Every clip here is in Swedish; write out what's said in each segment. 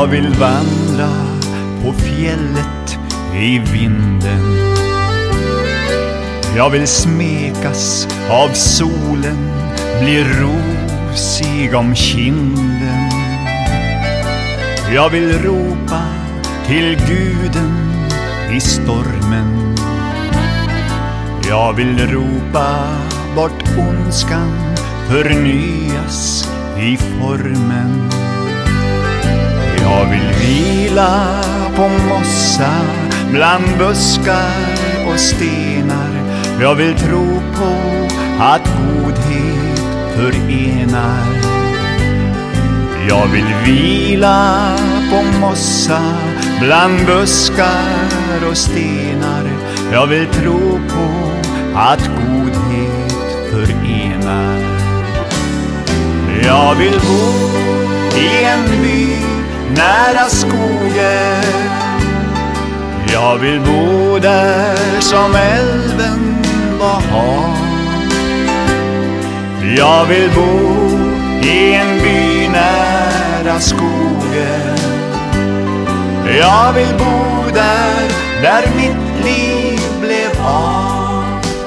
vill vandra på fjället i vinden. Jag vill smekas av solen, bli rosig om kinden. Jag vill ropa till Guden i stormen. Jag vill ropa bort ondskan, förnyas i formen. Jag vill vila på mossa bland buskar och stenar. Jag vill tro på att godhet förenar. Jag vill vila på mossa bland buskar och stenar. Jag vill tro på att godhet förenar. Jag vill bo i en by nära skogen. Jag vill bo där som älven var hav. Jag vill bo i en by nära skogen. Jag vill bo där mitt liv blev av.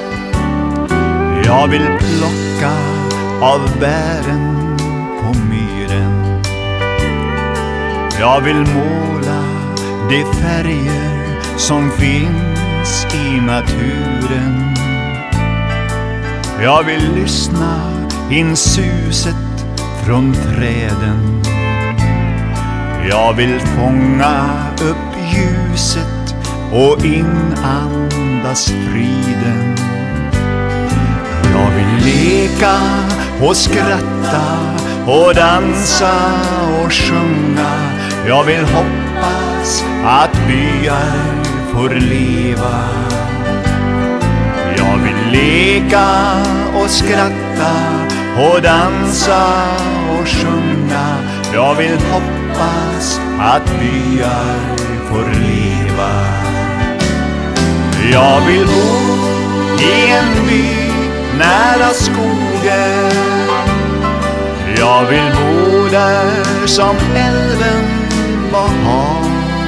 Jag vill plocka av bären på myren. Jag vill måla de färger som finns i naturen. Jag vill lyssna in suset från träden. Jag vill fånga upp ljuset och inandas friden. Jag vill leka och skratta och dansa och sjunga. Jag vill hoppas att byar får leva. Jag vill leka och skratta och dansa och sjunga. Jag vill hoppas att byar får leva. Jag vill bo i en by nära skogen. Jag vill bo där som älven var hav.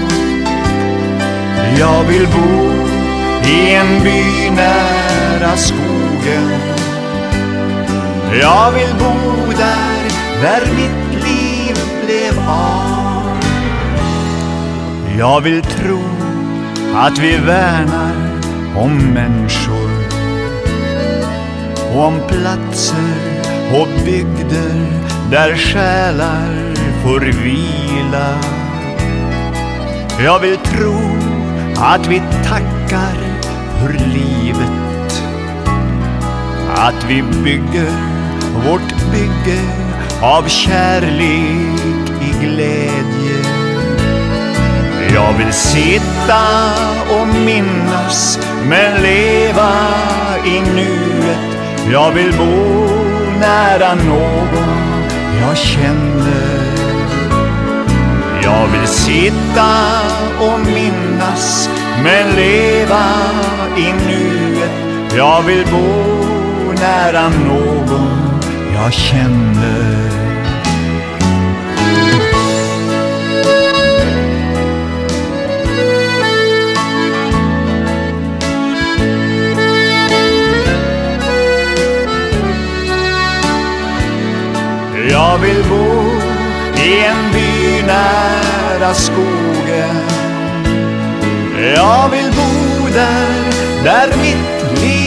Jag vill bo i en by nära skogen. Jag vill bo där mitt liv blev av. Jag vill tro att vi värnar om människor och om platser och bygder där själar får vila. Jag vill tro att vi tackar för livet, att vi bygger vårt bygge av kärlek i glädje. Jag vill sitta och minnas men leva i nuet. Jag vill bo nära någon jag känner. Jag vill sitta och minnas men leva i nuet. Jag vill bo nära någon jag känner. Jag vill bo i en by nära skogen. Jag vill bo där mitt liv